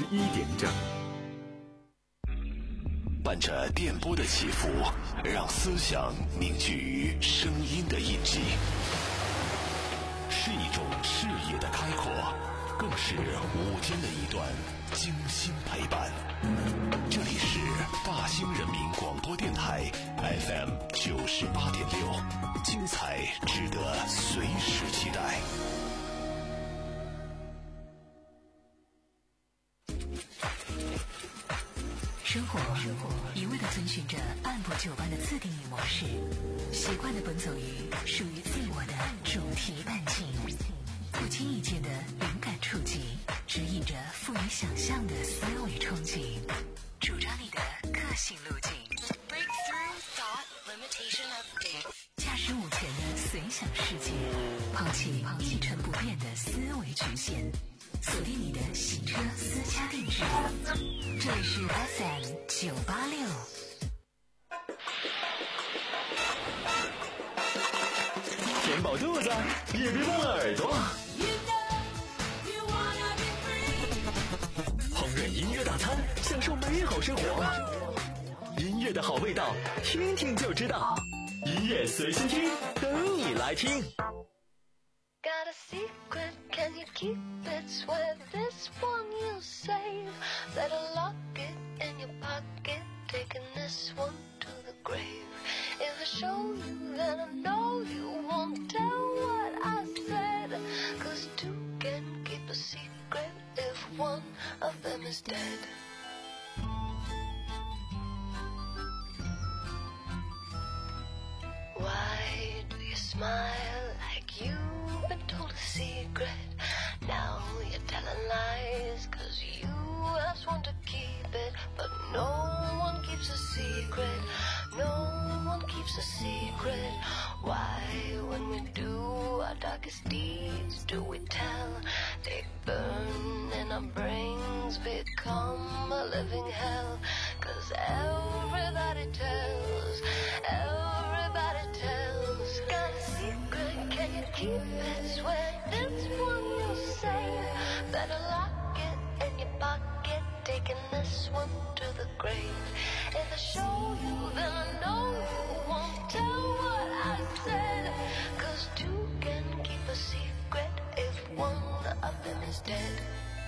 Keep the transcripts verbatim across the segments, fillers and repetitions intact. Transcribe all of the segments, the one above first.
一点整。 伴着电波的起伏，让思想凝聚于声音的印记，是一种视野的开阔，更是午间的一段精心陪伴。这里是大兴人民广播电台 F M 九十八点六，精彩值得随时期待。 生活一味地遵循着按部就班的自定义模式，习惯地奔走于属于自我的主题半径，不经意间的灵感触及，指引着富于想象的思维憧憬，主张你的个性路径。驾驶午前的随想世界，抛弃一成不变的思维局限，锁定你的洗车私家定制。这里是 F M 九八六。 填饱肚子，也别忘了耳朵。烹饪音乐大餐，享受美好生活。音乐的好味道，听听就知道。音乐随心听，等你来听。 Got a secret, can you keep it? Swear this one you'll save. Better lock it in your pocket, taking this one to the grave. If I show you, then I know you won't tell what I said. Cause two can keep a secret if one of them is dead. Why do you smile like you've been told a secret? Now you're telling lies cause you asked one to keep it. But no one keeps a secret, no one keeps a secret. Why when we do our darkest deeds do we tell? They burn and our brains become a living hell. Cause everybody tells, everybody tells. Got a secret, can you keep it? Swear this one you'll save. Better lock it in your pocket, taking this one to the grave. If I show you, then I know you won't tell what I said. Cause two can keep a secret if one of them is dead.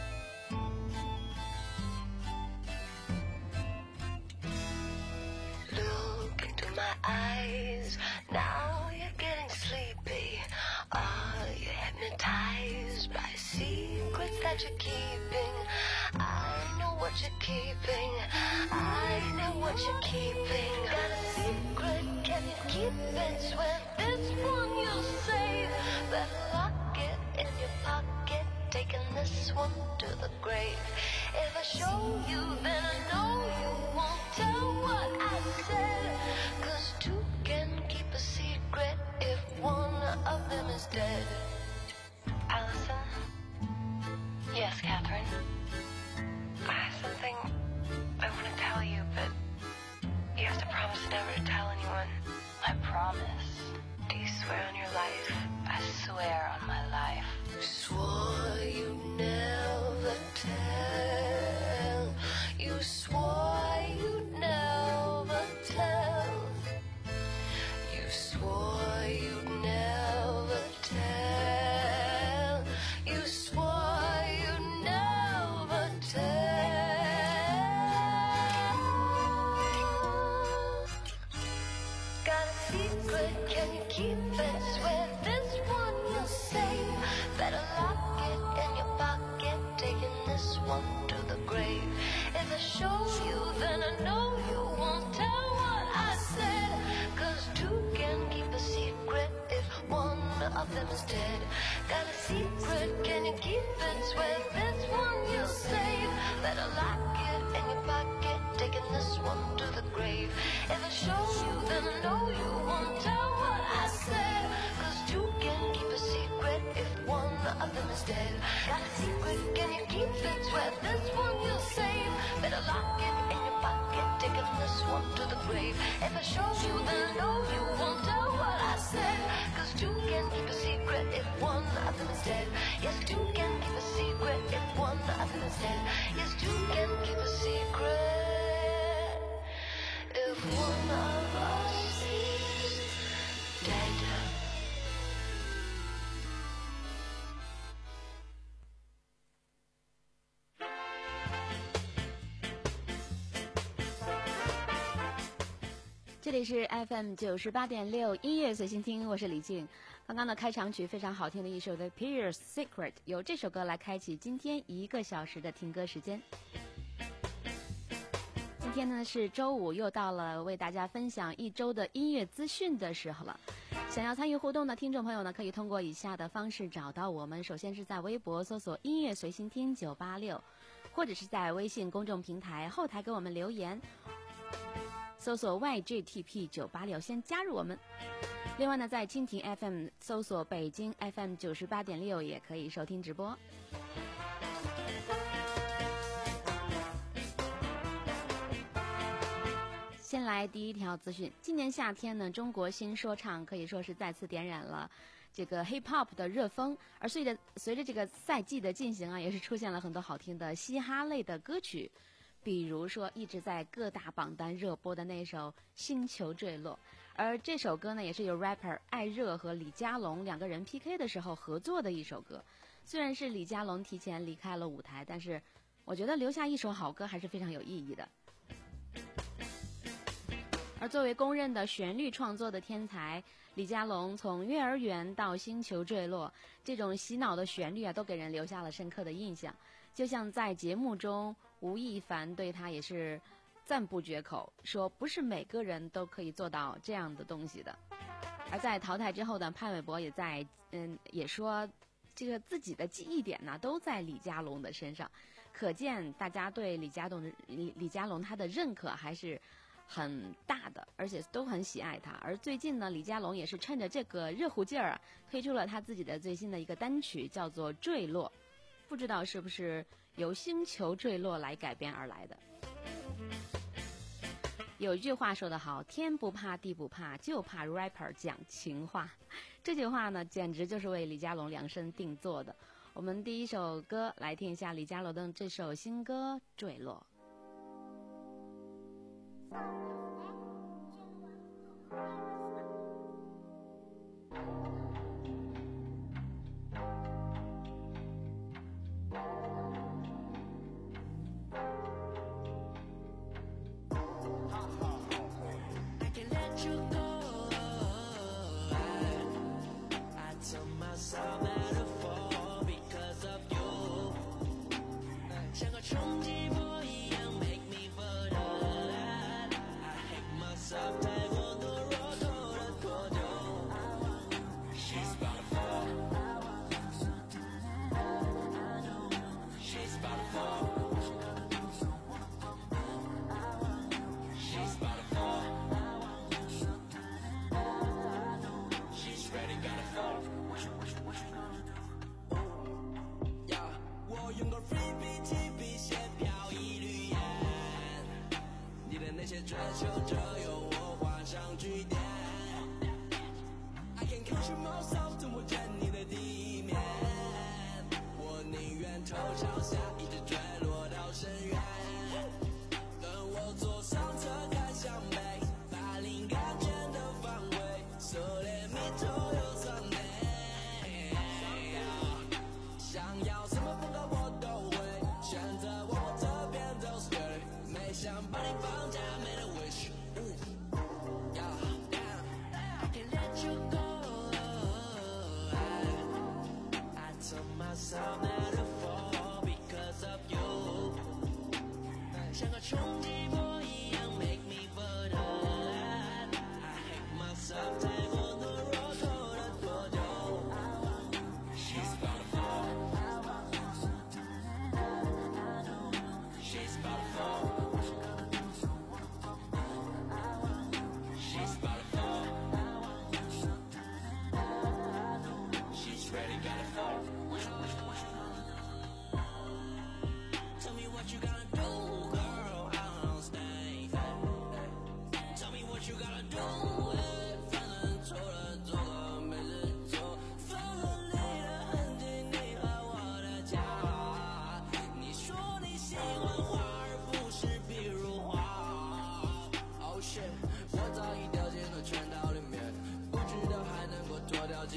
Look into my eyes, now you're getting sleepy. Are you hypnotized by secrets that you're keeping? I know what you're keeping, I know what you're keeping. Got a secret, can you keep it? Swear this one you'll save. Better lock it in your pocket, taking this one to the grave. If I show you, then I know you won't tell what I said. Cause two can keep a secret if one of them is dead. Allison? Yes, Catherine? I have something I want to tell you, but you have to promise never to tell anyone. I promise. Do you swear on your life? I swear on my life. Swore you'd never tell. You swore you'd never tell. You swore you'd never tell. You swore you'd never tell. Got a secret, can you keep it? Swear this one you'll save. Better lock it in your pocket, taking this one to the grave. If I show you, then I know you won't tell what I said. Cause two can keep a secret if one of them is dead. Got a secret, can you keep it? Swear this one you'll save. Better lock it in your pocket, taking this one to the grave. If I show you, then I know you won't tell what I said. Cause two can keep a secret if one of them is dead. Got a secret, can you keep it? Swear this one you'll save. Better lock it in your pocket, taking this one to the grave. If I show you, then I know you won't tell what I said. Cause two can keep a secret if one of them is dead. Yes, two can keep a secret if one of them is dead. Yes, two 这里是 F M 九十八点六音乐随心听，我是李静。刚刚的开场曲非常好听的一首的 Pierce Secret， 由这首歌来开启今天一个小时的听歌时间。今天呢是周五，又到了为大家分享一周的音乐资讯的时候了。想要参与互动的听众朋友呢，可以通过以下的方式找到我们。首先是在微博搜索音乐随心听九八六，或者是在微信公众平台后台给我们留言，搜索 Y G T P 九八六 先加入我们。另外呢，在蜻蜓 F M 搜索北京 F M 九十八点六也可以收听直播。先来第一条资讯，今年夏天呢，中国新说唱可以说是再次点燃了这个 hip hop 的热风，而随着随着这个赛季的进行啊，也是出现了很多好听的嘻哈类的歌曲，比如说一直在各大榜单热播的那首《星球坠落》，而这首歌呢，也是由 rapper 艾热和李佳隆两个人 P K 的时候合作的一首歌。虽然是李佳隆提前离开了舞台，但是我觉得留下一首好歌还是非常有意义的。而作为公认的旋律创作的天才，李佳隆从幼儿园到星球坠落，这种洗脑的旋律啊，都给人留下了深刻的印象。就像在节目中，吴亦凡对他也是赞不绝口，说不是每个人都可以做到这样的东西的。而在淘汰之后呢，潘玮柏也在嗯也说，这个自己的记忆点呢都在李佳隆的身上，可见大家对李佳隆李李佳隆他的认可还是很大的，而且都很喜爱他。而最近呢，李佳隆也是趁着这个热乎劲儿啊，推出了他自己的最新的一个单曲，叫做《坠落》，不知道是不是由星球坠落来改编而来的。有一句话说得好，天不怕地不怕，就怕 rapper 讲情话。这句话呢，简直就是为李佳隆量身定做的。我们第一首歌来听一下李佳隆的这首新歌《坠落》。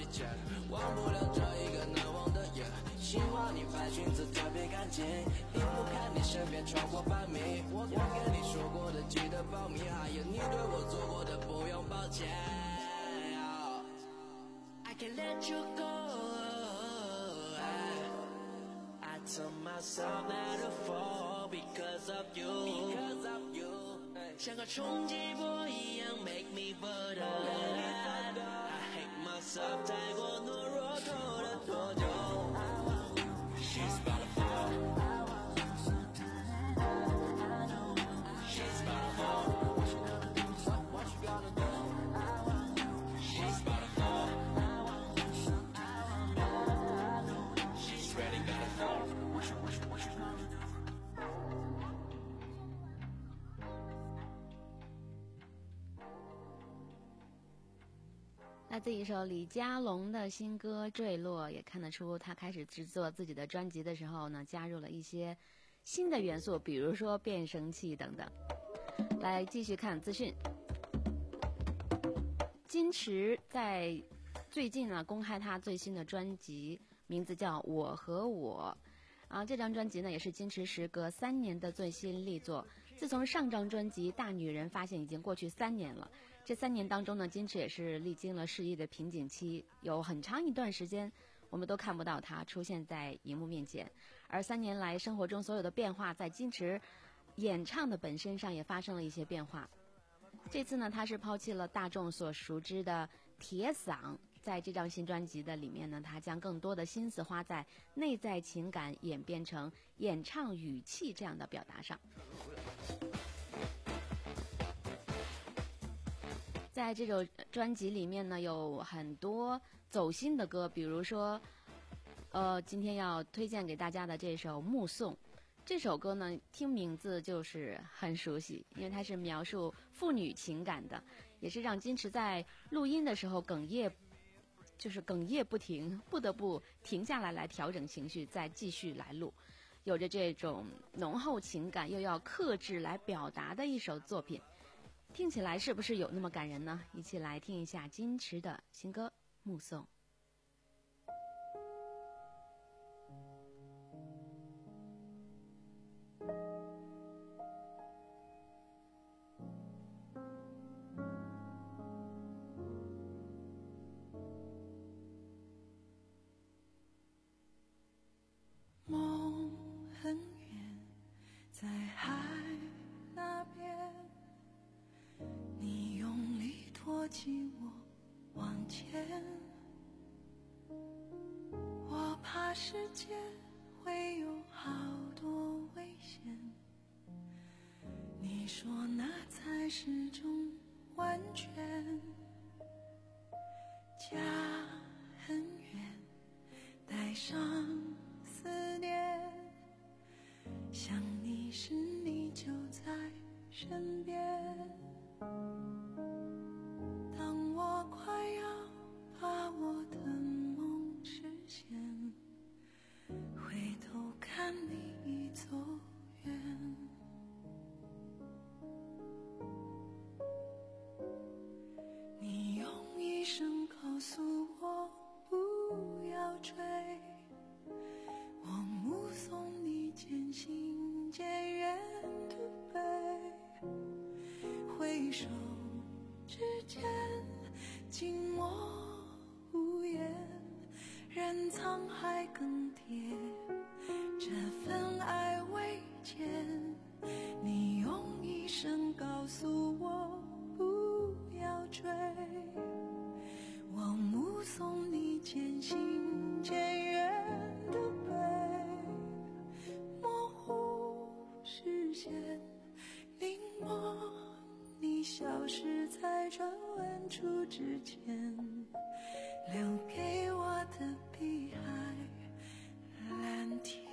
忘不了这一个难忘的夜，希望你白裙子特别干净。 不看你身边闯过百米，我该跟你说过的记得保密，还有你对我做过的不用抱歉。I can't let you go. I, I told myself not to fall because of you. Because of you. 像个冲击波一样 make me butter. I hate myself 太过懦弱，拖了多久 ？She's about to fall. She's about to fall. What you gonna do? She's about to fall. She's ready, gotta fall. 来自一首李佳隆的新歌《坠落》，也看得出他开始制作自己的专辑的时候呢，加入了一些新的元素，比如说变声器等等。来继续看资讯，金池在最近呢公开他最新的专辑，名字叫《我和我》。啊，这张专辑呢也是金池时隔三年的最新力作。自从上张专辑《大女人》发现已经过去三年了，这三年当中呢，金池也是历经了事业的瓶颈期，有很长一段时间我们都看不到他出现在荧幕面前。而三年来生活中所有的变化，在金池演唱的本身上也发生了一些变化。这次呢，他是抛弃了大众所熟知的铁嗓，在这张新专辑的里面呢，他将更多的心思花在内在情感演变成演唱语气这样的表达上。在这首专辑里面呢，有很多走心的歌，比如说呃，今天要推荐给大家的这首《目送》。这首歌呢，听名字就是很熟悉，因为它是描述父女情感的，也是让金池在录音的时候哽咽，就是哽咽不停，不得不停下来来调整情绪，再继续来录。有着这种浓厚情感又要克制来表达的一首作品，听起来是不是有那么感人呢？一起来听一下金池的新歌《目送》。 梦很远，在海那边，你用力托起我往前，我怕世界会有好多危险，你说那才是种完全。家很远，带上思念，想你时你就在身边，当我快要把我的梦实现，回头看你已走远，你用一生告诉我不要追，我目送你渐行渐远的背，回首之间静默无言，任沧海更迭，这份爱未见，你用一生告诉我不要追，我目送你渐行渐远的背，模糊视线临摹你消失在转弯处之前，留给我的碧海蓝天。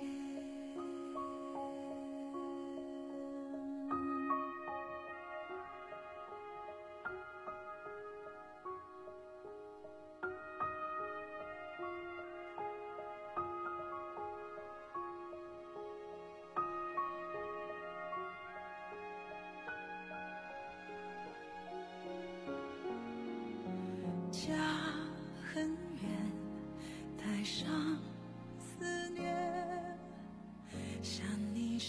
家很远，带上思念，想你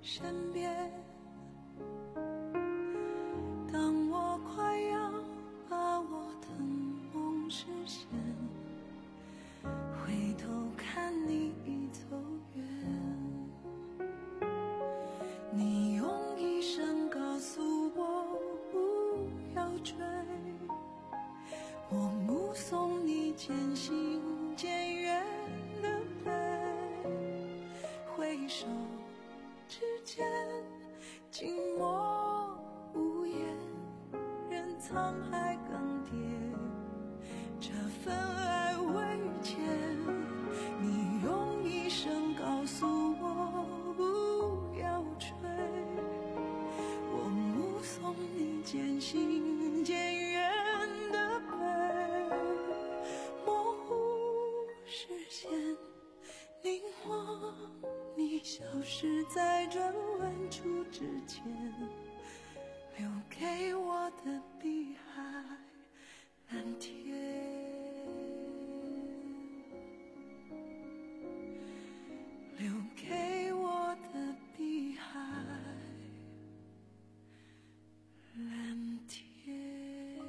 身边。当我快要把我的梦实现，回头看你已走远。你用一生告诉我不要追，我目送你渐行渐远的背，回首之间静默无言，任沧海更迭，这份爱未见。你用一生告诉我不要追，我目送你渐行渐远的背，模糊视线凝望你消失在转弯处之前，留给我的碧海蓝天。留给我的碧海蓝天。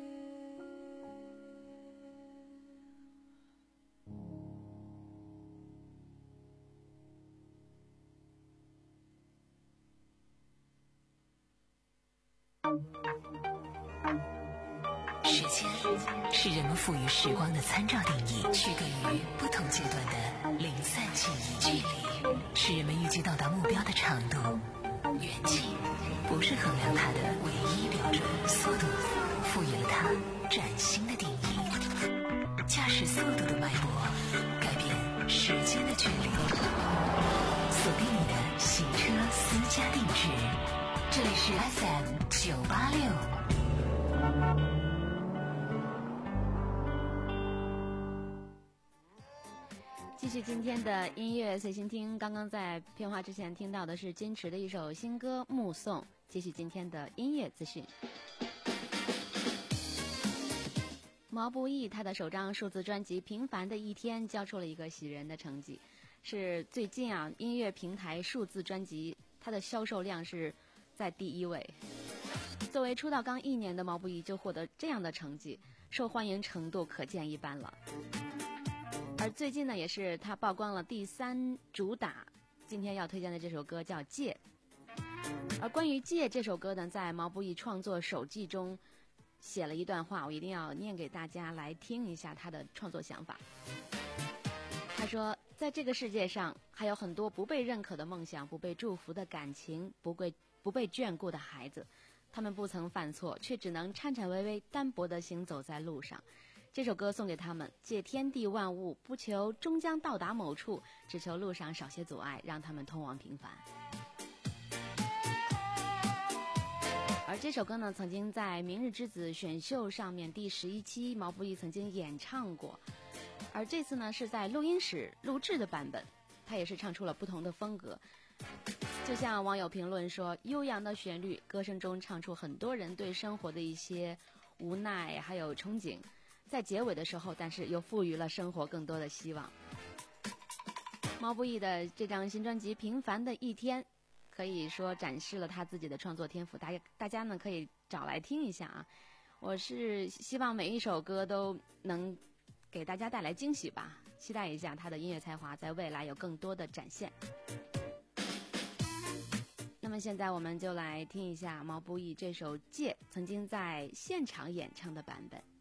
时间是人们赋予时光的参照定义，区隔于不同阶段的零散记忆。距离是人们预计到达目标的长度，远近不是衡量它的唯一标准。速度赋予了它崭新的定义，驾驶速度的脉搏改变时间的距离。锁定你的行车私家定制，这里是 F M 九八六。 继续今天的音乐随心听，刚刚在片花之前听到的是金池的一首新歌《目送》。继续今天的音乐资讯。毛不易他的首张数字专辑《平凡的一天》交出了一个喜人的成绩，是最近啊音乐平台数字专辑它的销售量是在第一位。作为出道刚一年的毛不易就获得这样的成绩，受欢迎程度可见一斑了。而最近呢，也是他曝光了第三主打，今天要推荐的这首歌叫《戒》。而关于《戒》这首歌呢，在毛不易创作手记中写了一段话，我一定要念给大家来听一下他的创作想法。他说，在这个世界上还有很多不被认可的梦想，不被祝福的感情，不被不被眷顾的孩子，他们不曾犯错，却只能颤颤巍巍单薄地行走在路上。这首歌送给他们，借天地万物，不求终将到达某处，只求路上少些阻碍，让他们通往平凡。而这首歌呢，曾经在《明日之子》选秀上面第十一期，毛不易曾经演唱过。而这次呢，是在录音室录制的版本，他也是唱出了不同的风格。就像网友评论说，悠扬的旋律，歌声中唱出很多人对生活的一些无奈还有憧憬，在结尾的时候，但是又赋予了生活更多的希望。毛不易的这张新专辑《平凡的一天》，可以说展示了他自己的创作天赋，大家大家呢可以找来听一下啊。我是希望每一首歌都能给大家带来惊喜吧，期待一下他的音乐才华在未来有更多的展现。那么现在我们就来听一下毛不易这首《戒》曾经在现场演唱的版本。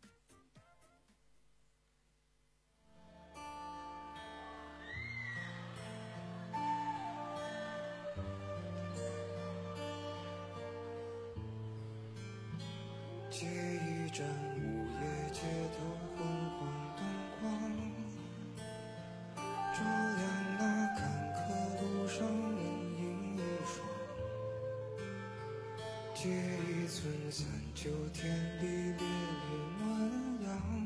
借一盏午夜街的昏黄灯光，照亮那坎坷路上人影一双。借一寸三九天里烈烈暖阳，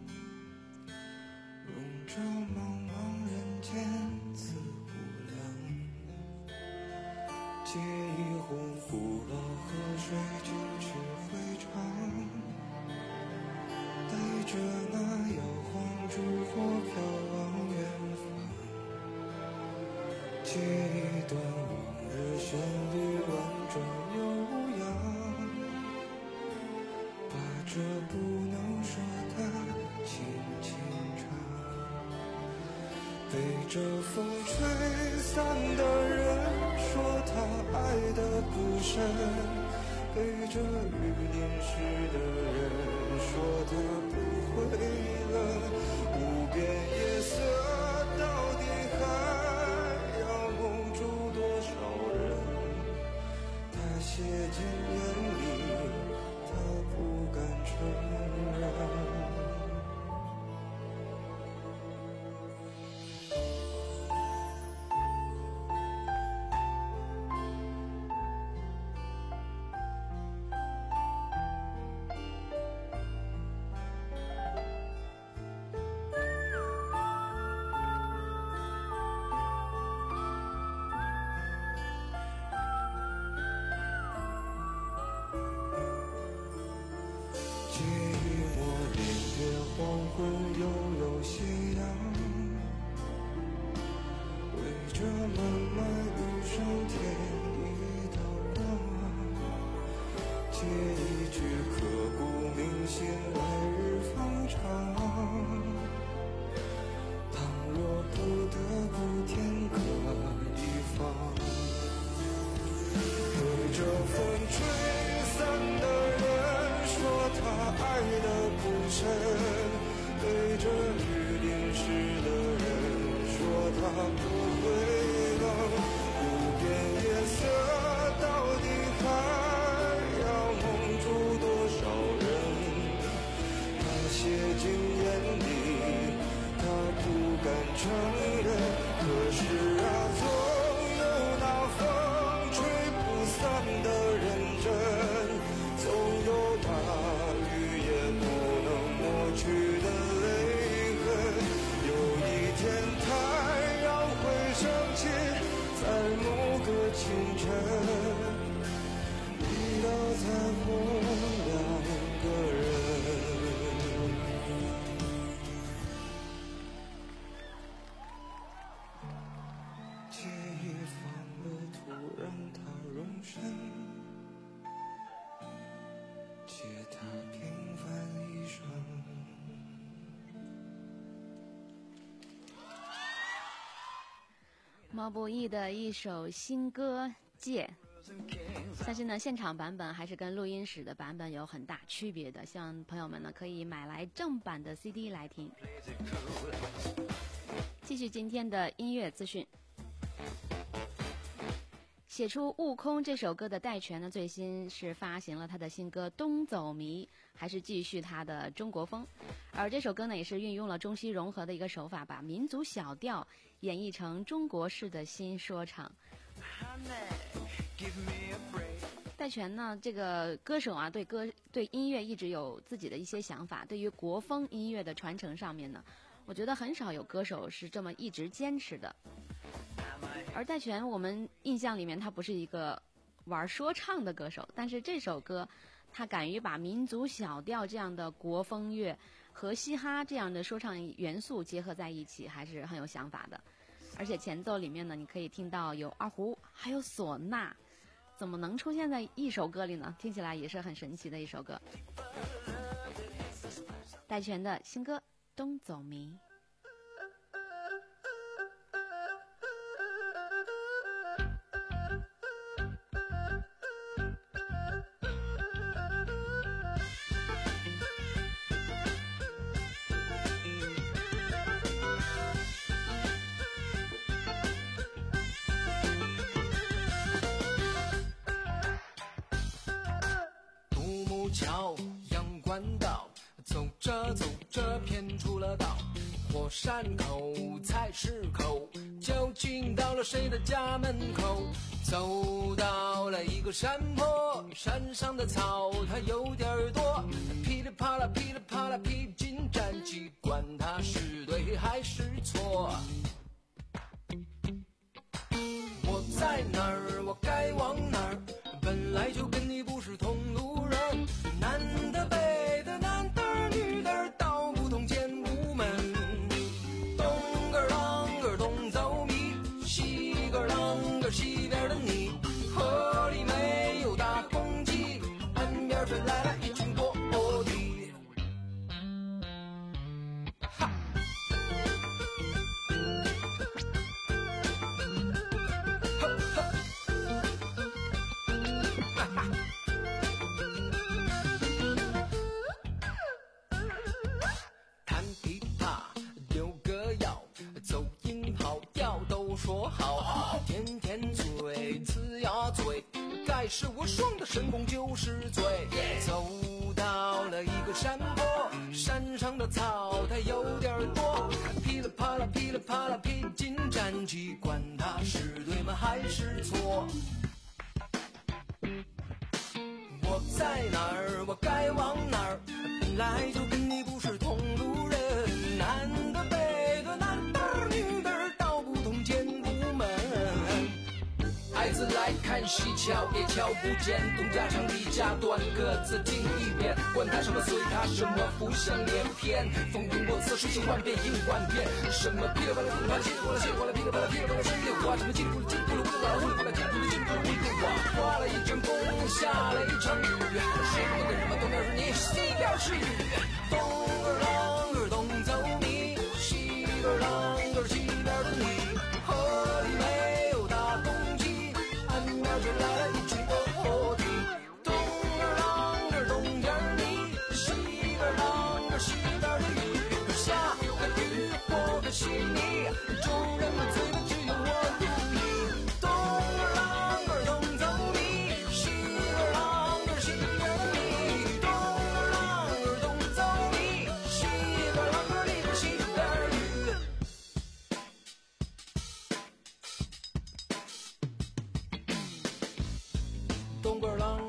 笼罩茫茫人间自无量。借一壶古老河水九曲回肠，带着那摇晃烛火飘往远方。借一段无着旋律婉转悠扬，把这不能说的轻轻唱。被这风吹散的人说他爱得不深，被这雨淋湿的人说他不会冷。无边夜色到底还要蒙住多少人？他写进眼里，他不敢承认。黄昏又有斜阳，为这漫漫余生添一道光。借一句刻骨铭心，来日方长。倘若不得不天各一方，被这风吹散的人说他爱得不深，被这雨淋湿的人说他不会冷。无边夜色到底还要蒙住多少人？他写进眼里，他不敢承认。可是啊，总有那风吹不散的认真，总有那雨也不能抹去的泪痕。有一天太阳会升起，在某个清晨，一道彩虹两个人。借一方的土让它容身，借他平凡一生。 毛不易的一首新歌《借》，相信呢现场版本还是跟录音室的版本有很大区别的，希望朋友们呢可以买来正版的 C D 来听。继续今天的音乐资讯。写出《悟空》这首歌的戴荃呢，最新是发行了他的新歌《东走迷》，还是继续他的中国风。而这首歌呢，也是运用了中西融合的一个手法，把民族小调演绎成中国式的新说唱。戴荃呢，这个歌手啊，对歌对音乐一直有自己的一些想法。对于国风音乐的传承上面呢，我觉得很少有歌手是这么一直坚持的。而戴荃，我们印象里面他不是一个玩说唱的歌手，但是这首歌他敢于把民族小调这样的国风乐和嘻哈这样的说唱元素结合在一起，还是很有想法的。而且前奏里面呢，你可以听到有二胡还有唢呐，怎么能出现在一首歌里呢？听起来也是很神奇的一首歌。戴荃的新歌《东走迷》。 桥阳关道，走着走着偏出了道，火山口菜市口，就进到了谁的家门口。走到了一个山坡，山上的草它有点多，噼里啪啦噼里啪啦披荆斩棘，管它是对还是错。我在哪儿，我该往哪儿，本来就跟你不是同路人，男的北的男的女的道不同见无门，东个啷个东走迷，西个啷个西边的你， 来时我爽的神功九十岁。走到了一个山坡，山上的草它有点多，噼里啪啦噼里啪啦披荆斩棘，管它是对吗还是错。我在哪儿，我该往哪儿，本来就跟你不是同路人，男的背对男的，女的道不同见不门。孩子来看戏，瞧也瞧不见，东家长李家短，各自听一遍，管他什么随他什么，浮想联翩，风云过此世情万变应万变，什么噼里啪啦噼里啪啦，稀里哗啦稀里哗啦噼里啪啦噼里啪啦稀里哗啦，什么叽里咕噜叽里咕噜咕噜哇呜里咕噜叽里咕噜叽里咕噜咕噜哇，刮了一阵风，下了一场雨，是我的人们东边是你，西边是雨，东个啷个东走你，西个啷个西边的你，河里没有大公鸡，岸边却来了一群鹅蹄，东个啷个东边你，西个啷个西边的雨，可下个雨我可惜你，众人们嘴里只有我独你，东个啷个东走你，西个啷个西边的你，东个啷个东走你，西个啷个里边西边雨。东个啷，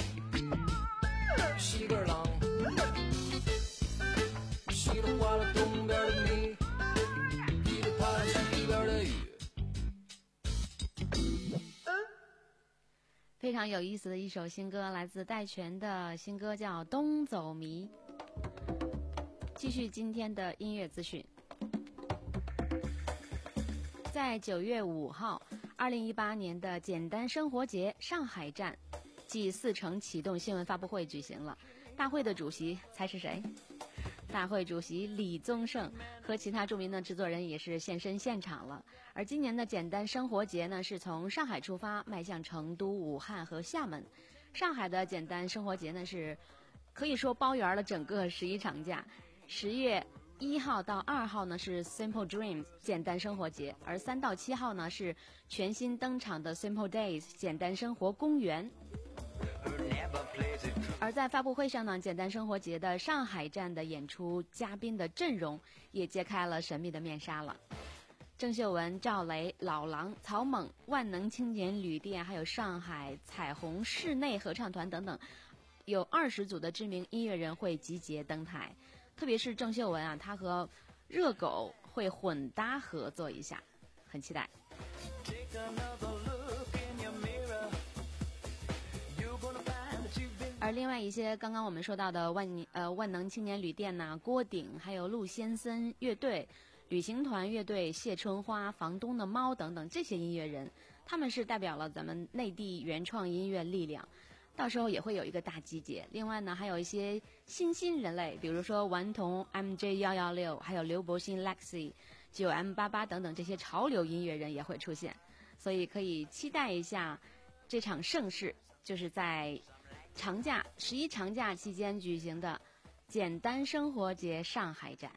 西个啷，稀里哗啦东边的你，噼里啪啦西边的雨。 非常有意思的一首新歌，来自戴荃的新歌叫《东走迷》。继续今天的音乐资讯。在九月五号，二零一八年的简单生活节上海站暨四城启动新闻发布会举行了。大会的主席猜是谁？大会主席李宗盛和其他著名的制作人也是现身现场了。而今年的简单生活节呢，是从上海出发，迈向成都、武汉和厦门。上海的简单生活节呢，是可以说包圆了整个十一长假。十月一号到二号呢是 Simple Dreams 简单生活节，而三到七号呢是全新登场的 Simple Days 简单生活公园。而在发布会上呢，简单生活节的上海站的演出嘉宾的阵容也揭开了神秘的面纱了。郑秀文、赵雷、老狼、草蜢、万能青年旅店，还有上海彩虹室内合唱团等等，有二十组的知名音乐人会集结登台。特别是郑秀文啊，她和热狗会混搭合作一下，很期待。而另外一些刚刚我们说到的万呃万能青年旅店呐、啊、郭顶，还有陆先森乐队、旅行团乐队、谢春花、房东的猫等等这些音乐人，他们是代表了咱们内地原创音乐力量。到时候也会有一个大集结。另外呢，还有一些新兴人类，比如说顽童 M J 一一六，还有刘柏辛 Lexi、九 M 八八等等这些潮流音乐人也会出现，所以可以期待一下这场盛事，就是在长假十一长假期间举行的简单生活节上海站。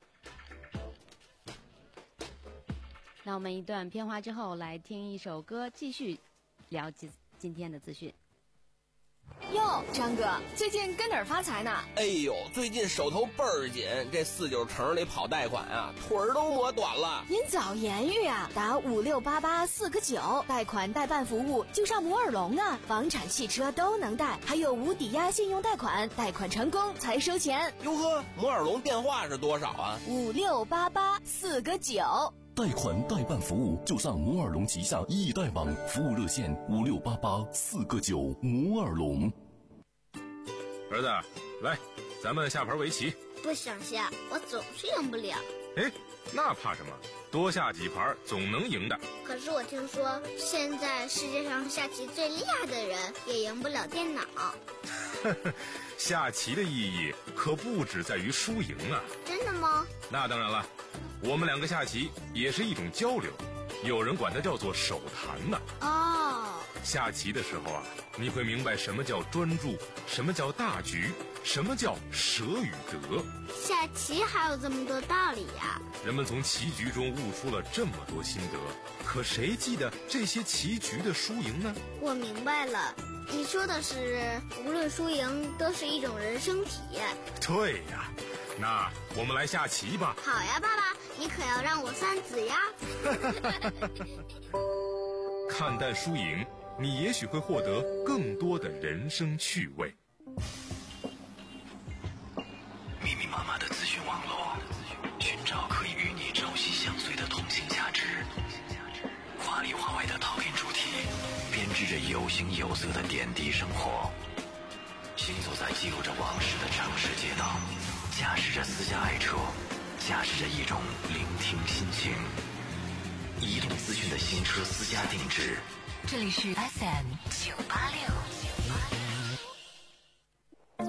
那我们一段片花之后，来听一首歌，继续聊今今天的资讯。 哟，张哥，最近跟哪儿发财呢？ 哎呦，最近手头倍儿紧，这四九城里跑贷款啊，腿儿都磨短了。 您早言语啊，打五六八八四个九，贷款代办服务就上摩尔龙啊，房产、汽车都能贷，还有无抵押信用贷款，贷款成功才收钱。 哟呵，摩尔龙电话是多少啊？ 五六八八四个九。 贷款代办服务就上摩尔龙旗下易贷网，服务热线五六八八四个九。摩尔龙。 儿子，来，咱们下盘围棋。 不想下，我总是赢不了。 哎，那怕什么？多下几盘总能赢的。 可是我听说，现在世界上下棋最厉害的人也赢不了电脑。 下棋的意义可不只在于输赢啊。 真的吗？ 那当然了，我们两个下棋也是一种交流，有人管它叫做手谈呢。 哦， 下棋的时候啊，你会明白什么叫专注，什么叫大局，什么叫舍与得。 下棋还有这么多道理呀！ 人们从棋局中悟出了这么多心得，可谁记得这些棋局的输赢呢？ 我明白了， 你说的是无论输赢都是一种人生体验。 对呀，那我们来下棋吧。 好呀，爸爸，你可要让我三子呀。 看淡输赢，你也许会获得更多的人生趣味。 密密麻麻的资讯网络，寻找可以与你朝夕相随的通信价值。华里华外的讨论主题，编织着有形有色的点滴生活。行走在记录着往事的城市街道，驾驶着私家爱车，驾驶着一种聆听心情。移动资讯的新车私家定制。 这里是 S M 九八六。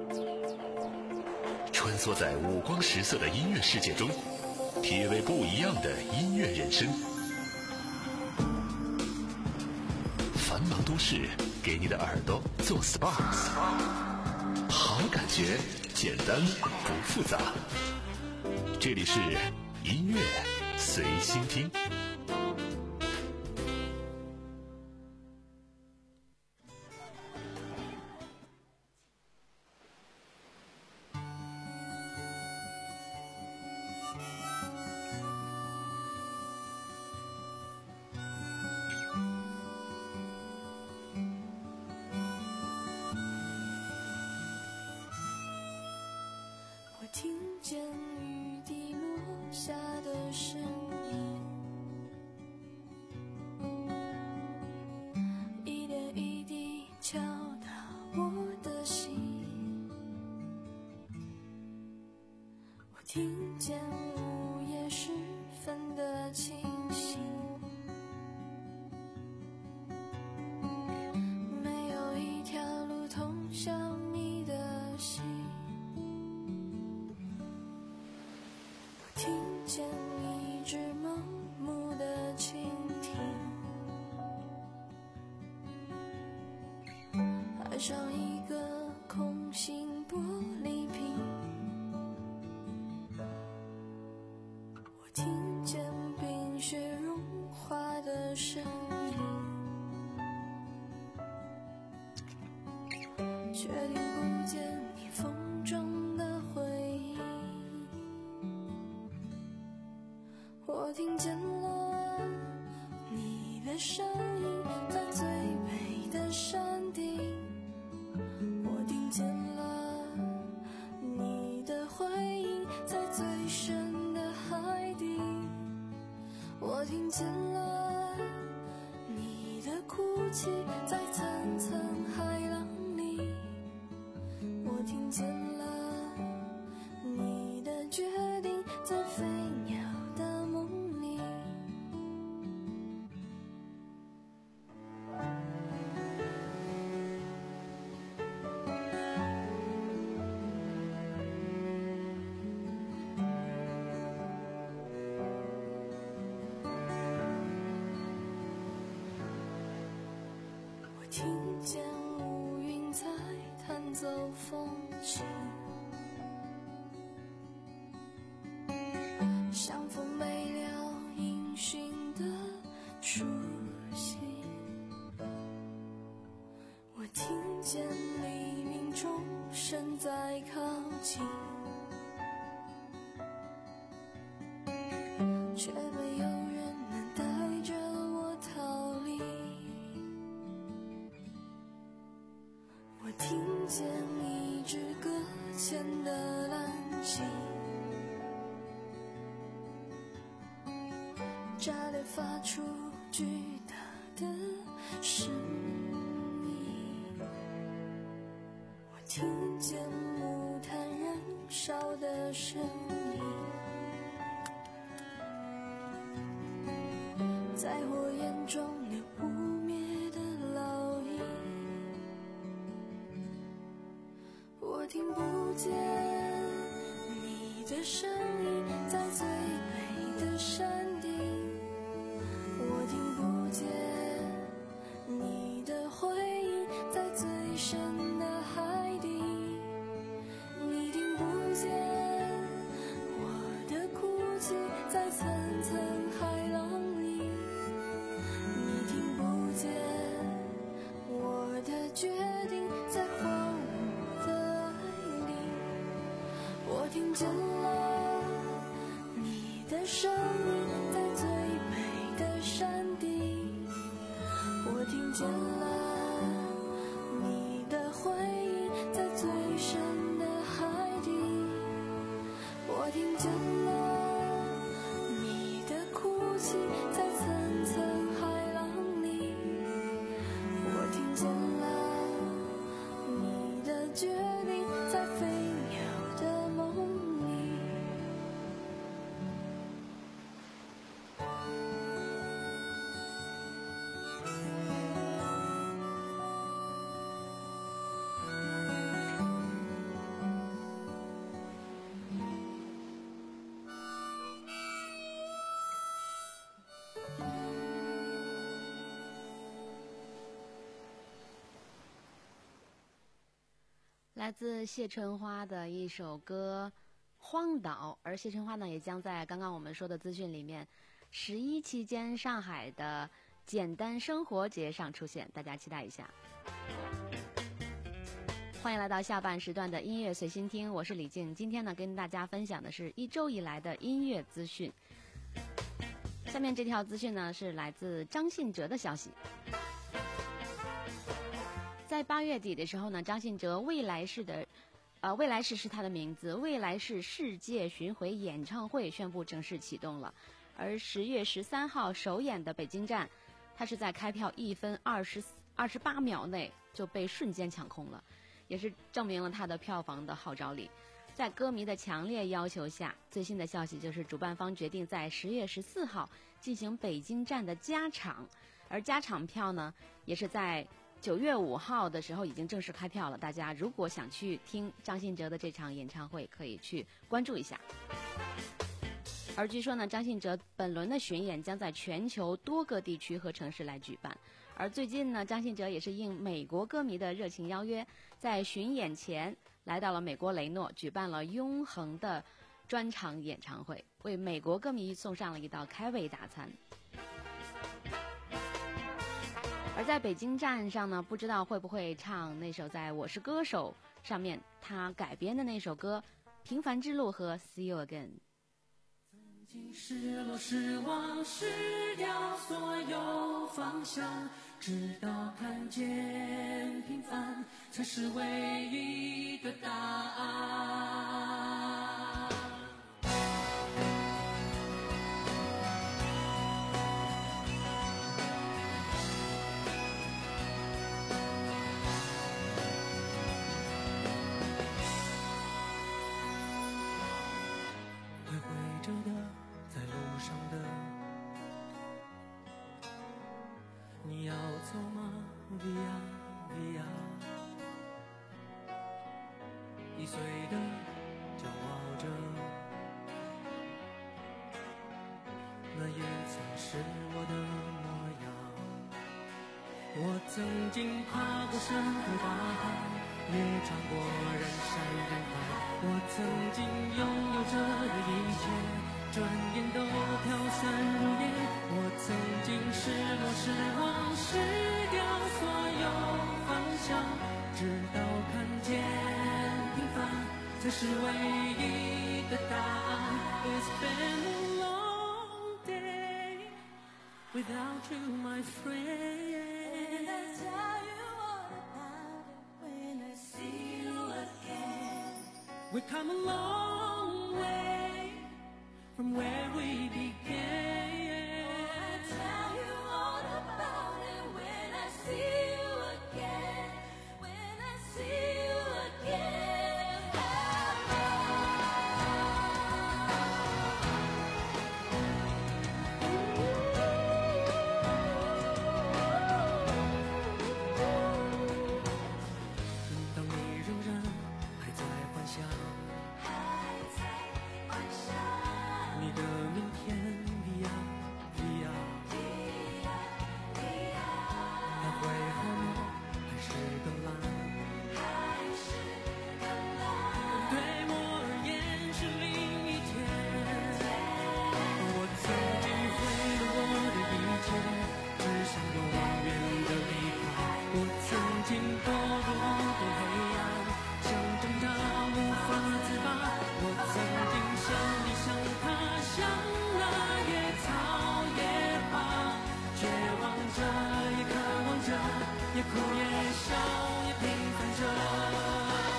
穿梭在五光十色的音乐世界中，体味不一样的音乐人生。繁忙都市给你的耳朵做 S P A， 好感觉，简单不复杂。这里是音乐随心听。 听见雨滴落下的声音，一点一滴敲打我的心。我听见午夜时分的清醒，没有一条路通向你的心。听见一只盲目的蜻蜓，爱上一个空心玻璃瓶。我听见冰雪融化的声音，却听不见你风中的回音。我听见了你的声音，在最北的山顶。我听见了你的回音，在最深的海底。我听见了你的哭泣，在层层海浪里。我听见了你的决定，在飞鸟的梦里。我听见乌云在弹奏风琴，像风没了音讯的出现。我听见黎明钟声在靠近，却没有人能带着我逃离。我听见一支搁浅的蓝鲸，炸裂发出巨大的声音。我听见木炭燃烧的声音，在火焰中留不灭的烙印。我听不见你的声音，在最北的山顶。我听不见你的回音，在最深的海底。你听不见我的哭泣，在层层海浪里。你听不见我的听见了你的回音在最深的海底，我听见了你的哭泣在层层海浪里，我听见了你的决定在飞鸟的梦里。 来自谢春花的一首歌《荒岛》，而谢春花呢，也将在刚刚我们说的资讯里面，十一期间上海的简单生活节上出现，大家期待一下。欢迎来到下半时段的音乐随心听，我是李静。今天呢，跟大家分享的是一周以来的音乐资讯。下面这条资讯呢，是来自张信哲的消息。在八月底的时候呢，张信哲未来式的，呃，未来式是他的名字，未来式世界巡回演唱会宣布正式启动了。而十月十三号首演的北京站，他是在开票一分二十二十八秒内就被瞬间抢空了，也是证明了他的票房的号召力。在歌迷的强烈要求下，最新的消息就是主办方决定在十月十四号进行北京站的加场，而加场票呢，也是在九月五号的时候已经正式开票了，大家如果想去听张信哲的这场演唱会，可以去关注一下。而据说呢，张信哲本轮的巡演将在全球多个地区和城市来举办。而最近呢，张信哲也是应美国歌迷的热情邀约，在巡演前来到了美国雷诺，举办了永恒的专场演唱会，为美国歌迷送上了一道开胃大餐。而在北京站上呢，不知道会不会唱那首在《我是歌手》上面他改编的那首歌《平凡之路》和《See You Again》。 曾经失落失望失掉所有方向，直到看见平凡才是唯一的答案。你要走吗 Via Via， 易碎的骄傲着，那也曾是我的模样。我曾经爬过山和大海，也穿过人山人海，我曾经拥有着的一切，转眼都飘散如烟。我曾经失落失望失掉所有方向，直到看见平凡才是唯一的答案。 It's been a long day without you, my friend. When I tell you all about it, when I see you again, we've come a long way from where we began. I tell you all about it when I see you again. When I see you again. 也哭也笑也平凡着。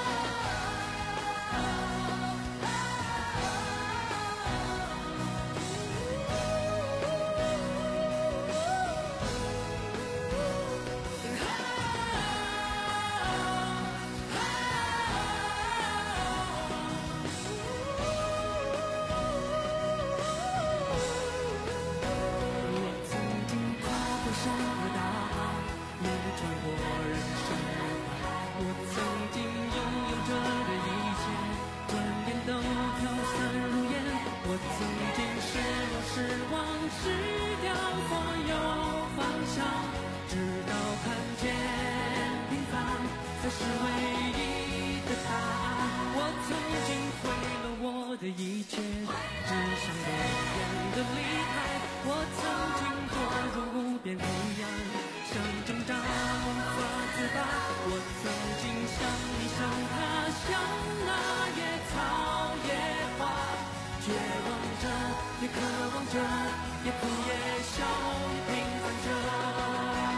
的一切只想永远的离开，我曾经堕入无边黑暗，想挣扎无法自拔，我曾经像你像他像那野草野花，绝望着也渴望着，也哭也笑也平凡着。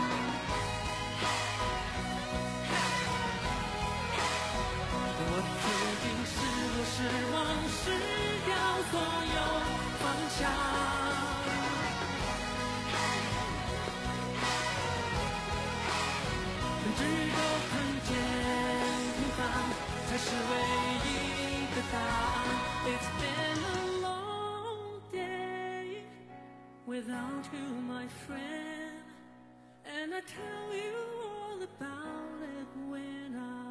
我曾经失落失望失掉所有方向，只有看见平凡才是唯一的答案。 It's been a long day without you, my friend, and I tell you all about it when I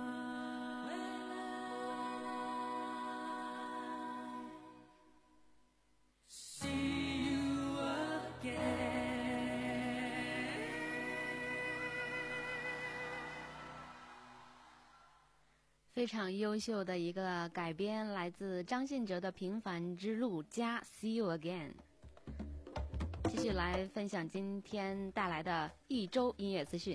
非常优秀的一个改编，来自张信哲的《平凡之路》加《See You Again》。继续来分享今天带来的一周音乐资讯。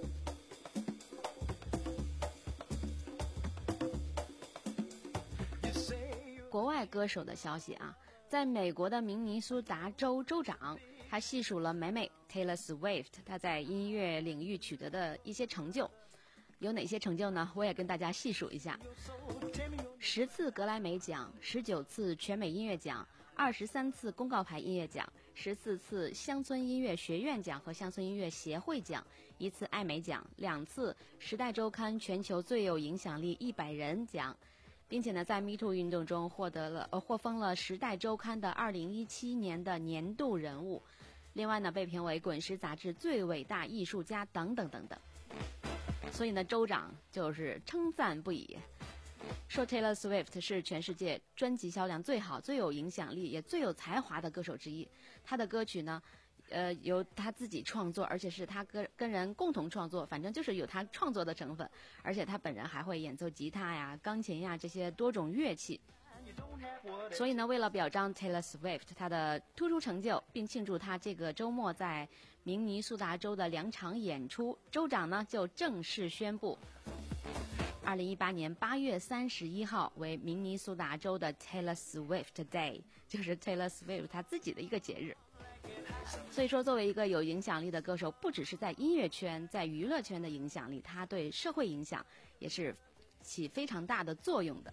国外歌手的消息啊，在美国的明尼苏达州州长，他细数了美美 Taylor Swift 他在音乐领域取得的一些成就。有哪些成就呢？我也跟大家细数一下：十次格莱美奖，十九次全美音乐奖，二十三次公告牌音乐奖，十四次乡村音乐学院奖和乡村音乐协会奖，一次艾美奖，两次时代周刊全球最有影响力一百人奖，并且呢，在 Me Too 运动中获得了呃获封了时代周刊的二零一七年的年度人物。另外呢，被评为滚石杂志最伟大艺术家等等等等。所以呢，州长就是称赞不已，说 Taylor Swift 是全世界专辑销量最好、最有影响力、也最有才华的歌手之一。他的歌曲呢，呃，由他自己创作，而且是他跟跟人共同创作，反正就是有他创作的成分。而且他本人还会演奏吉他呀、钢琴呀这些多种乐器。所以呢，为了表彰 Taylor Swift 他的突出成就，并庆祝他这个周末在明尼苏达州的两场演出，州长呢就正式宣布，二零一八年八月三十一号为明尼苏达州的 Taylor Swift Day， 就是 Taylor Swift 他自己的一个节日。所以说，作为一个有影响力的歌手，不只是在音乐圈、在娱乐圈的影响力，他对社会影响也是起非常大的作用的。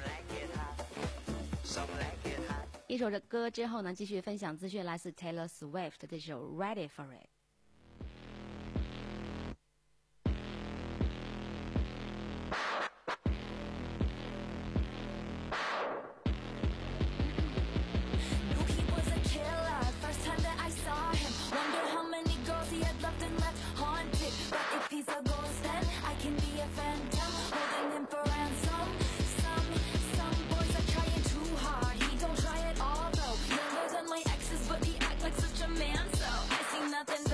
一首歌之后呢，继续分享资讯，来自 Taylor Swift 这首 Ready for It。 Nothing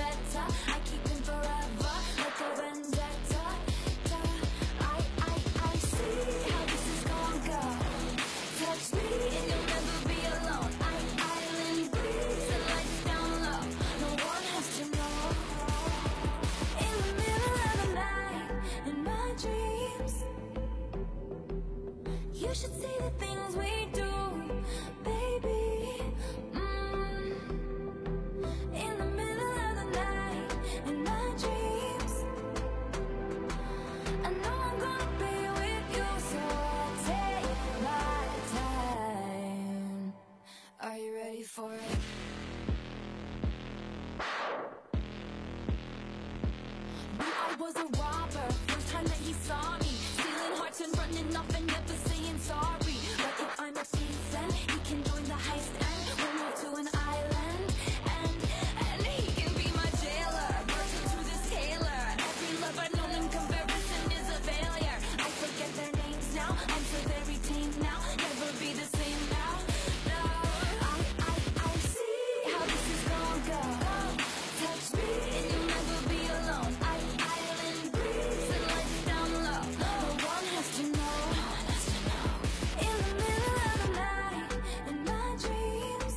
was a robber. First time that he saw me, stealing hearts and running off and never saying sorry. But if I'm a thief, then he can join the heist and we'll move to an island. And, and he can be my jailer, virgin to this tailor. Every love I've known in comparison is a failure. I forget their names now, I'm so very tame now. Never be the same now. No, I, I, I see how this is gonna go. Touch me and you'll never be alone. I, island breeze and lights down low. No one has to know. No one has to know. In the middle of the night, in my dreams,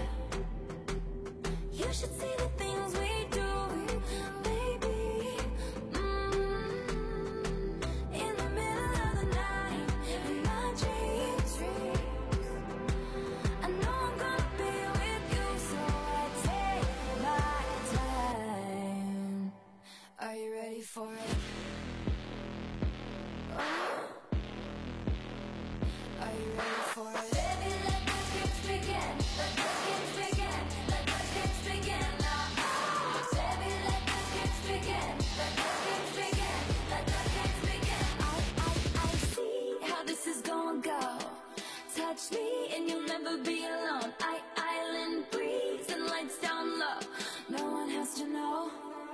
you should see the things we do, baby. Mm. In the middle of the night, in my dreams, I know I'm gonna be with you, so I take my time. Are you ready for it? Oh. Are you ready for it? Baby, let the games begin. Let the games begin. Let the games begin now. Baby, let the games begin. Let the games begin. Let the games begin. I, I, I see how this is gonna go. Touch me and you'll never be alone. I, island breeze and lights down low. No one has to know.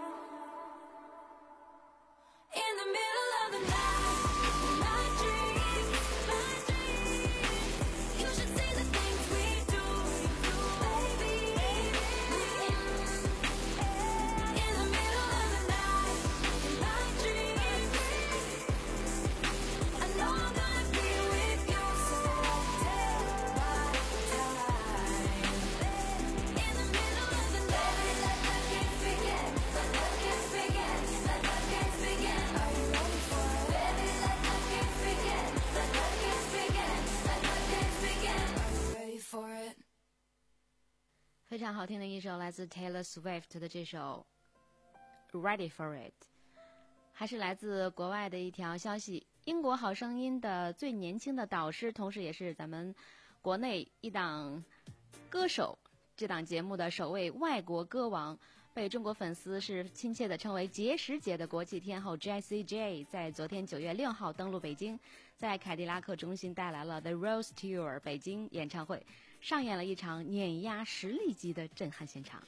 In the middle of the night, my dreams, my dreams. You should see the things we do, baby. In the middle of the night, my dreams. I know I'm gonna be with you, so I take my time. In the middle of the night, let the games begin. Let the games begin. Let the games begin. Are you ready for it? Baby, let the games begin. Let the games begin. Let the games begin. Are you ready for it? 非常好听的一首来自 Taylor Swift 的这首 Ready for It。 还是来自国外的一条消息，英国好声音的最年轻的导师，同时也是咱们国内一档歌手这档节目的首位外国歌王，被中国粉丝是亲切地称为结石姐的国际天后 Jessie J， 在昨天九月六号登陆北京，在凯迪拉克中心带来了 The Rose Tour 北京演唱会，上演了一场碾压实力级的震撼现场。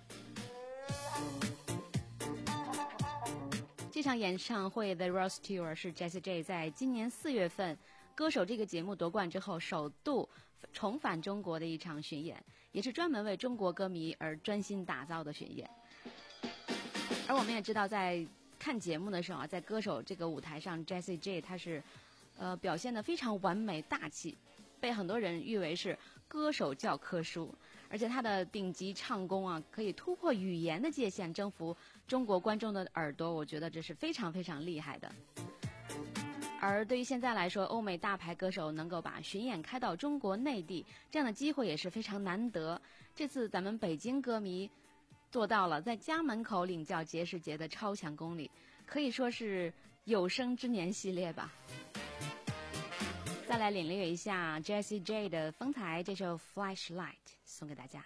这场演唱会 The Rose Tour 是 Jessie J 在今年四月份歌手这个节目夺冠之后首度重返中国的一场巡演，也是专门为中国歌迷而专心打造的巡演。而我们也知道，在看节目的时候啊，在歌手这个舞台上 Jessie J 她是呃表现得非常完美大气，被很多人誉为是歌手教科书，而且她的顶级唱功啊，可以突破语言的界限，征服中国观众的耳朵，我觉得这是非常非常厉害的。而对于现在来说，欧美大牌歌手能够把巡演开到中国内地，这样的机会也是非常难得。这次咱们北京歌迷做到了，在家门口领教结石节的超强功力，可以说是有生之年系列吧。再来领略一下 Jessie J 的风采，这首 Flashlight 送给大家。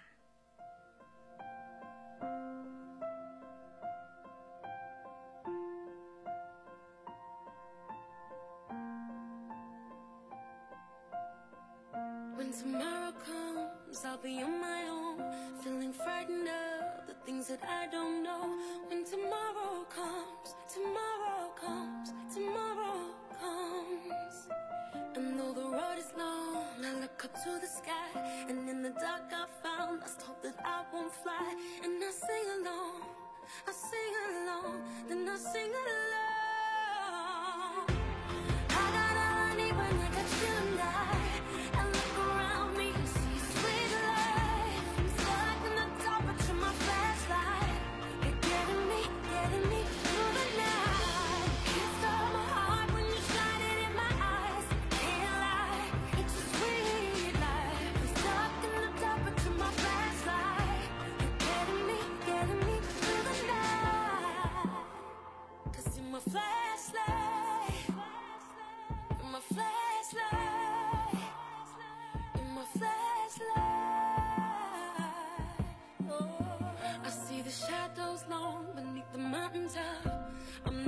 When tomorrow comes, I'll be on my own, feeling frightened of the things that I don't know. When tomorrow comes, tomorrow comes, tomorrow comes. And though the road is long, I look up to the sky, and in the dark I found lost hope that I won't fly. And I sing along, I sing along, then I sing along. I got all I need when I got you and I. Shadows long beneath the mountaintop. I'm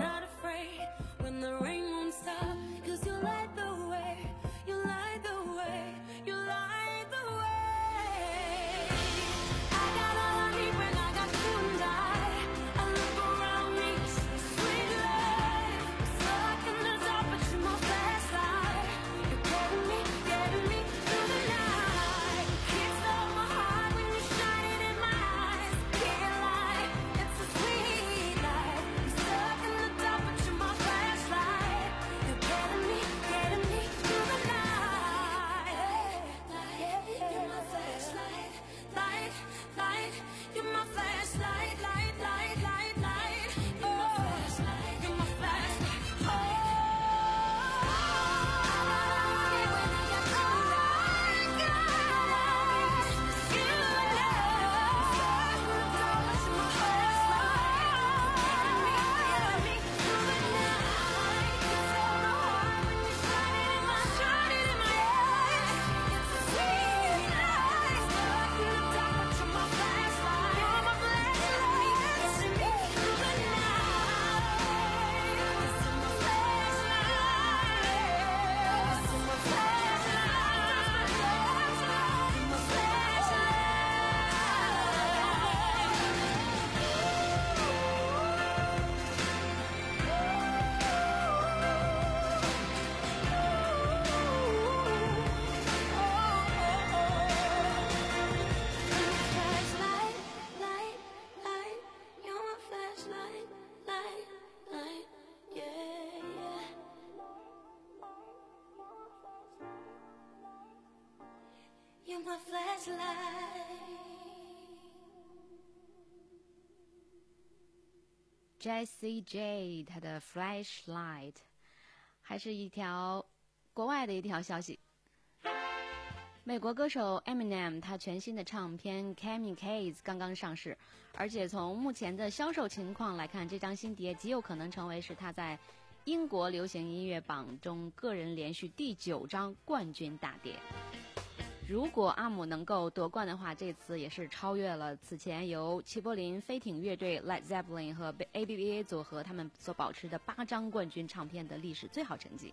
Jessie J 他的 Flashlight， 还是一条国外的一条消息。美国歌手 Eminem 他全新的唱片 Kamikaze 刚刚上市，而且从目前的销售情况来看，这张新碟极有可能成为是他在英国流行音乐榜中个人连续第九张冠军大碟。如果阿姆能够夺冠的话，这次也是超越了此前由齐柏林飞艇乐队 Led Zeppelin 和 A B B A 组合他们所保持的八张冠军唱片的历史最好成绩。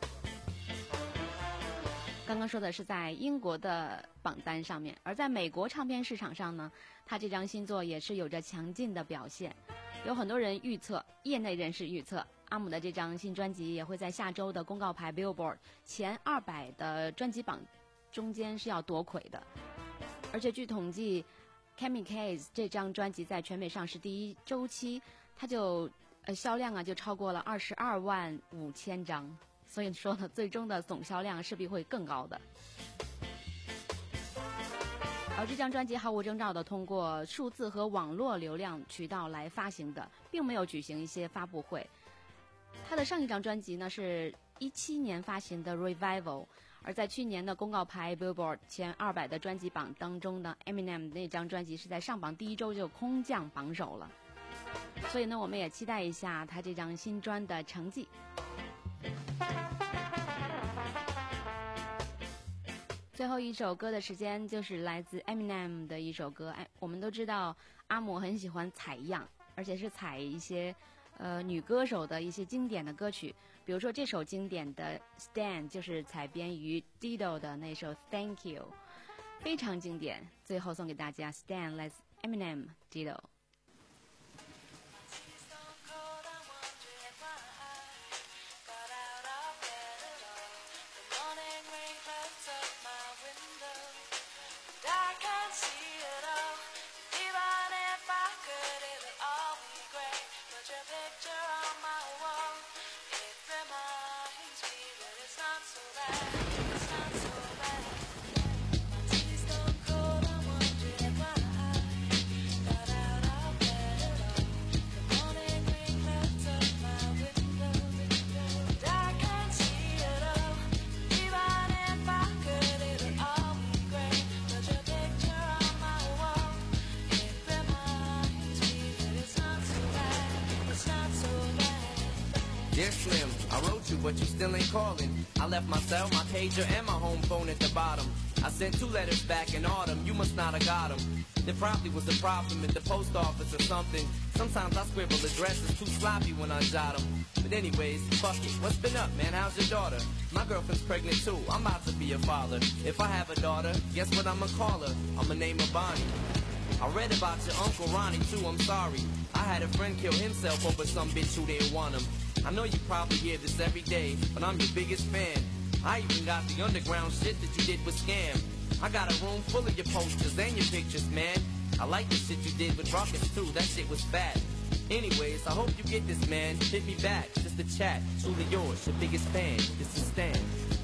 刚刚说的是在英国的榜单上面，而在美国唱片市场上呢，他这张新作也是有着强劲的表现。有很多人预测，业内人士预测，阿姆的这张新专辑也会在下周的公告牌 Billboard 前二百的专辑榜中间是要夺魁的。而且据统计 Kamikaze 这张专辑在全美上市第一周期，它就呃销量啊就超过了二十二万五千张，所以说呢，最终的总销量势必会更高的。而这张专辑毫无征兆的通过数字和网络流量渠道来发行的，并没有举行一些发布会。他的上一张专辑呢是一七年发行的 Revival， 而在去年的公告牌 Billboard 前二百的专辑榜当中呢 Eminem 那张专辑是在上榜第一周就空降榜首了。所以呢，我们也期待一下他这张新专的成绩。最后一首歌的时间就是来自 Eminem 的一首歌。哎，我们都知道阿姆很喜欢采样，而且是采一些呃女歌手的一些经典的歌曲，比如说这首经典的 Stan 就是采编于 Dido 的那首 Thank You， 非常经典。最后送给大家 Stan 来自 Eminem Dido。 Dear Slim, I wrote you, but you still ain't calling. I left my cell, my pager, and my home phone at the bottom. I sent two letters back in autumn, you must not have got them. There probably was a problem at the post office or something. Sometimes I scribble addresses too sloppy when I jot them. But anyways, fuck it, what's been up, man? How's your daughter? My girlfriend's pregnant too, I'm about to be a father. If I have a daughter, guess what I'ma call her? I'ma name her Bonnie. I read about your Uncle Ronnie too, I'm sorry. I had a friend kill himself over some bitch who didn't want him. I know you probably hear this every day, but I'm your biggest fan. I even got the underground shit that you did with Scam. I got a room full of your posters and your pictures, man. I like the shit you did with Rockets too, that shit was fat. Anyways, I hope you get this, man. Hit me back, just a chat. Truly yours, your biggest fan. This is Stan.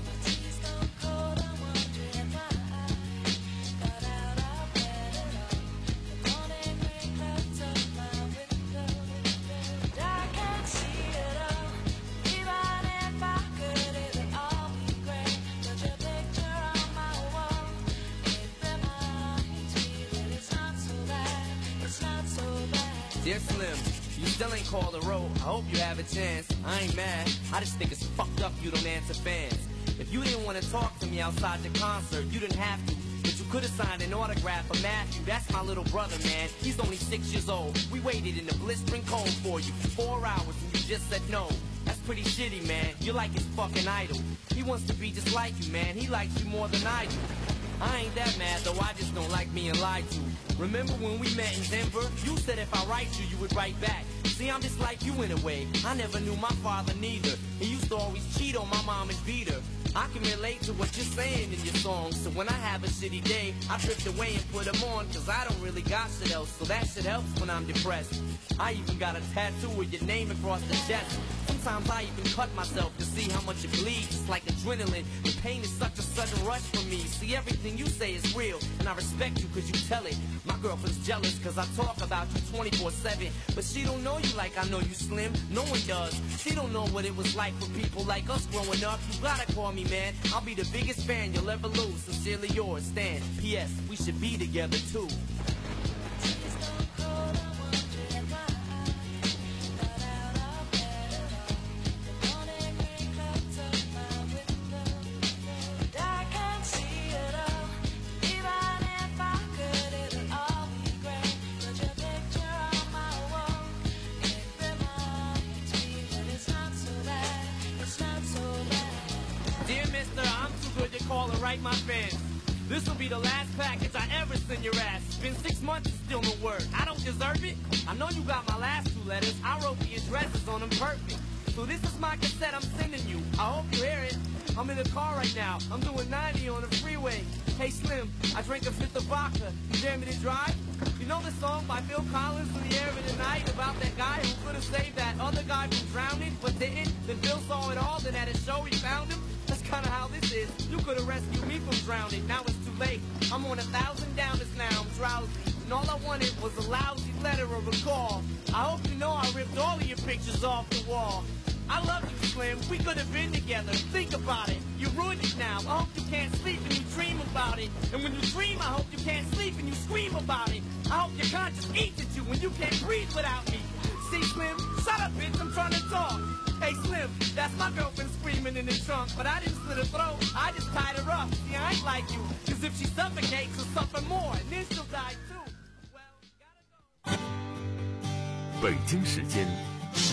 Dear Slim, you still ain't called a road. I hope you have a chance. I ain't mad. I just think it's fucked up you don't answer fans. If you didn't want to talk to me outside the concert, you didn't have to. But you could have signed an autograph for Matthew. That's my little brother, man. He's only six years old. We waited in the blistering cold for you for four hours and you just said no. That's pretty shitty, man. You're like his fucking idol. He wants to be just like you, man. He likes you more than I do. I ain't that mad, though I just don't like being lied to. Remember when we met in Denver? You said if I write you, you would write back. See, I'm just like you in a way. I never knew my father neither. He used to always cheat on my mom and beat her. I can relate to what you're saying in your songs. So when I have a shitty day, I drift away and put them on. Cause I don't really got shit else. So that shit helps when I'm depressed. I even got a tattoo with your name across the chest. Sometimes Sometimes I even cut myself to see how much it bleeds. It's like adrenaline. The pain is such a sudden rush for me. See, everything you say is real, and I respect you cause you tell it. My girlfriend's jealous cause I talk about you twenty-four seven. But she don't know you like I know you, Slim. No one does. She don't know what it was like for people like us growing up. You gotta call me, man. I'll be the biggest fan you'll ever lose. Sincerely yours, Stan. P S. We should be together too. My fans, this will be the last package I ever send your ass. It's been six months and still no word. I don't deserve it. I know you got my last two letters. I wrote the addresses on them perfect. So this is my cassette I'm sending you. I hope you hear it. I'm in the car right now. I'm doing ninety on the freeway. Hey Slim, I drank a fifth of vodka. You dare me to drive? You know the song by Phil Collins, In the Air of the Night, about that guy who could have saved that other guy from drowning, but didn't? Then Bill saw it all, then at a show he found him. That's kinda how this is. You could have rescued me from drowning. Now it's too late. I'm on a thousand downers now. I'm drowsy. And all I wanted was a lousy letter or a call. I hope you know I ripped all of your pictures off the wall. I love you, Slim. We could have been together. Think about it. You ruined it now. I hope you can't sleep and you dream about it. And when you dream, I hope you can't sleep and you scream about it. I hope your conscience eats at you when you can't breathe without me. See, Slim? Shut up, bitch. I'm trying to talk. Hey, Slim, that's my girlfriend screaming in the trunk. But I didn't slit her throat. I just tied her up. See, I ain't like you. Cause if she suffocates, she'll suffer more. And then she'll die too. Well, gotta go. 北京时间